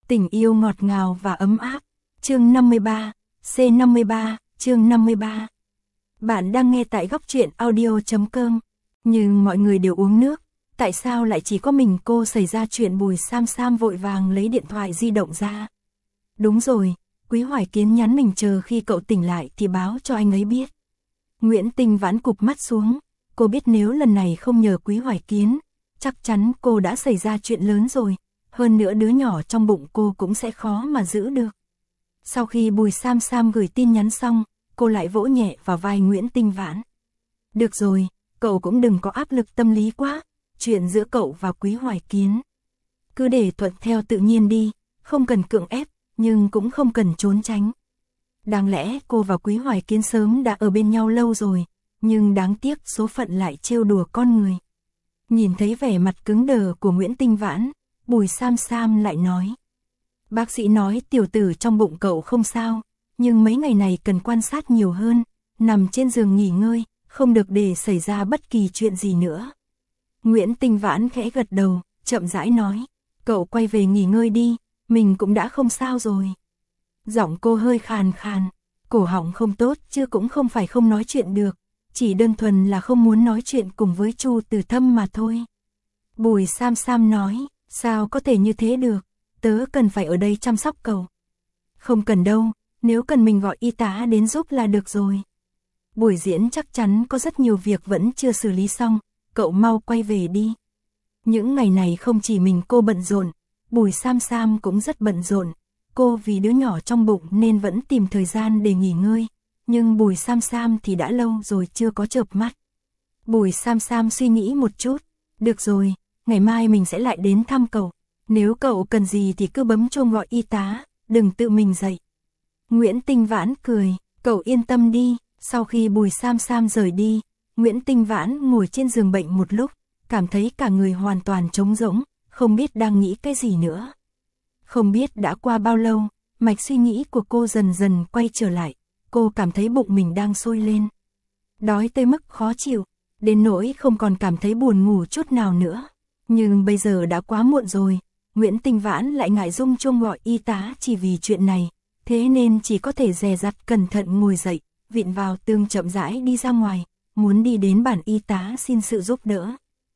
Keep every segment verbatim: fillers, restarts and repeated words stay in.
Tình yêu ngọt ngào và ấm áp. Chương năm mươi ba, C năm mươi ba, chương năm mươi ba. Bạn đang nghe tại góc truyện audio chấm com. Nhưng mọi người đều uống nước, tại sao lại chỉ có mình cô xảy ra chuyện? Bùi Sam Sam vội vàng lấy điện thoại di động ra. Đúng rồi, Quý Hoài Kiến nhắn mình chờ khi cậu tỉnh lại thì báo cho anh ấy biết. Nguyễn Tinh Vãn cụp mắt xuống, cô biết nếu lần này không nhờ Quý Hoài Kiến, chắc chắn cô đã xảy ra chuyện lớn rồi, hơn nữa đứa nhỏ trong bụng cô cũng sẽ khó mà giữ được. Sau khi Bùi Sam Sam gửi tin nhắn xong, cô lại vỗ nhẹ vào vai Nguyễn Tinh Vãn. Được rồi, cậu cũng đừng có áp lực tâm lý quá, chuyện giữa cậu và Quý Hoài Kiến. Cứ để thuận theo tự nhiên đi, không cần cưỡng ép, nhưng cũng không cần trốn tránh. Đáng lẽ cô và Quý Hoài Kiến sớm đã ở bên nhau lâu rồi, nhưng đáng tiếc số phận lại trêu đùa con người. Nhìn thấy vẻ mặt cứng đờ của Nguyễn Tinh Vãn, Bùi Sam Sam lại nói. Bác sĩ nói tiểu tử trong bụng cậu không sao, nhưng mấy ngày này cần quan sát nhiều hơn, nằm trên giường nghỉ ngơi, không được để xảy ra bất kỳ chuyện gì nữa. Nguyễn Tinh Vãn khẽ gật đầu, chậm rãi nói, cậu quay về nghỉ ngơi đi, mình cũng đã không sao rồi. Giọng cô hơi khàn khàn, cổ họng không tốt chứ cũng không phải không nói chuyện được, chỉ đơn thuần là không muốn nói chuyện cùng với Chu Từ Thâm mà thôi. Bùi Sam Sam nói, sao có thể như thế được, tớ cần phải ở đây chăm sóc cậu. Không cần đâu, nếu cần mình gọi y tá đến giúp là được rồi. Buổi diễn chắc chắn có rất nhiều việc vẫn chưa xử lý xong, cậu mau quay về đi. Những ngày này không chỉ mình cô bận rộn, Bùi Sam Sam cũng rất bận rộn. Cô vì đứa nhỏ trong bụng nên vẫn tìm thời gian để nghỉ ngơi, nhưng Bùi Sam Sam thì đã lâu rồi chưa có chợp mắt. Bùi Sam Sam suy nghĩ một chút, được rồi, ngày mai mình sẽ lại đến thăm cậu. Nếu cậu cần gì thì cứ bấm chuông gọi y tá, đừng tự mình dậy. Nguyễn Tinh Vãn cười, cậu yên tâm đi. Sau khi Bùi Sam Sam rời đi, Nguyễn Tinh Vãn ngồi trên giường bệnh một lúc, cảm thấy cả người hoàn toàn trống rỗng, không biết đang nghĩ cái gì nữa. Không biết đã qua bao lâu, mạch suy nghĩ của cô dần dần quay trở lại, cô cảm thấy bụng mình đang sôi lên. Đói tới mức khó chịu, đến nỗi không còn cảm thấy buồn ngủ chút nào nữa. Nhưng bây giờ đã quá muộn rồi, Nguyễn Tinh Vãn lại ngại rung chuông gọi y tá chỉ vì chuyện này, thế nên chỉ có thể dè dặt cẩn thận ngồi dậy, vịn vào tường chậm rãi đi ra ngoài, muốn đi đến bàn y tá xin sự giúp đỡ.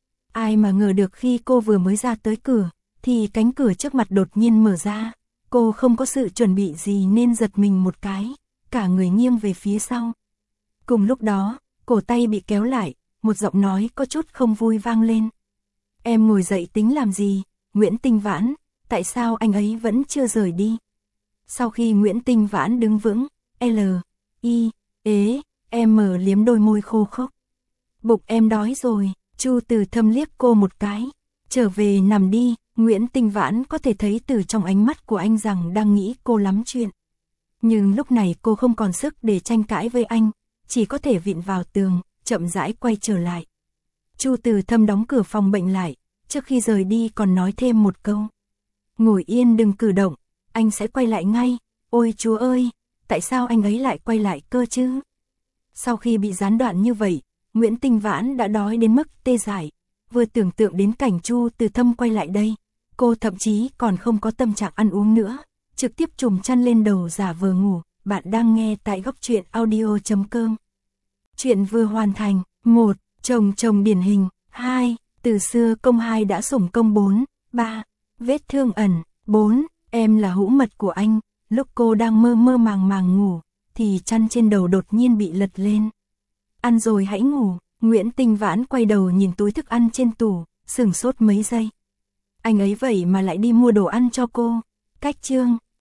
Ai mà ngờ được khi cô vừa mới ra tới cửa, thì cánh cửa trước mặt đột nhiên mở ra, cô không có sự chuẩn bị gì nên giật mình một cái, cả người nghiêng về phía sau. Cùng lúc đó, cổ tay bị kéo lại, một giọng nói có chút không vui vang lên. Em ngồi dậy tính làm gì, Nguyễn Tinh Vãn, tại sao anh ấy vẫn chưa rời đi? Sau khi Nguyễn Tinh Vãn đứng vững, L, I, ế, em mở liếm đôi môi khô khốc. Bụng em đói rồi, Chu Từ Thâm liếc cô một cái, trở về nằm đi. Nguyễn Tinh Vãn có thể thấy từ trong ánh mắt của anh rằng đang nghĩ cô lắm chuyện. Nhưng lúc này cô không còn sức để tranh cãi với anh, chỉ có thể vịn vào tường, chậm rãi quay trở lại. Chu Từ Thâm đóng cửa phòng bệnh lại, trước khi rời đi còn nói thêm một câu. Ngồi yên đừng cử động, anh sẽ quay lại ngay. Ôi Chúa ơi, tại sao anh ấy lại quay lại cơ chứ? Sau khi bị gián đoạn như vậy, Nguyễn Tinh Vãn đã đói đến mức tê dại. Vừa tưởng tượng đến cảnh Chu Từ Thâm quay lại đây, cô thậm chí còn không có tâm trạng ăn uống nữa, trực tiếp trùm chăn lên đầu giả vờ ngủ. Bạn đang nghe tại góc truyện audio chấm com. Chuyện vừa hoàn thành. Một. Chồng chồng điển hình. Hai. Từ xưa công hai đã sủng công bốn. Ba. Vết thương ẩn. Bốn. Em là hũ mật của anh. Lúc cô đang mơ mơ màng màng ngủ, thì chăn trên đầu đột nhiên bị lật lên. Ăn rồi hãy ngủ. Nguyễn Tinh Vãn quay đầu nhìn túi thức ăn trên tủ, sửng sốt mấy giây. Anh ấy vậy mà lại đi mua đồ ăn cho cô. Cách chương.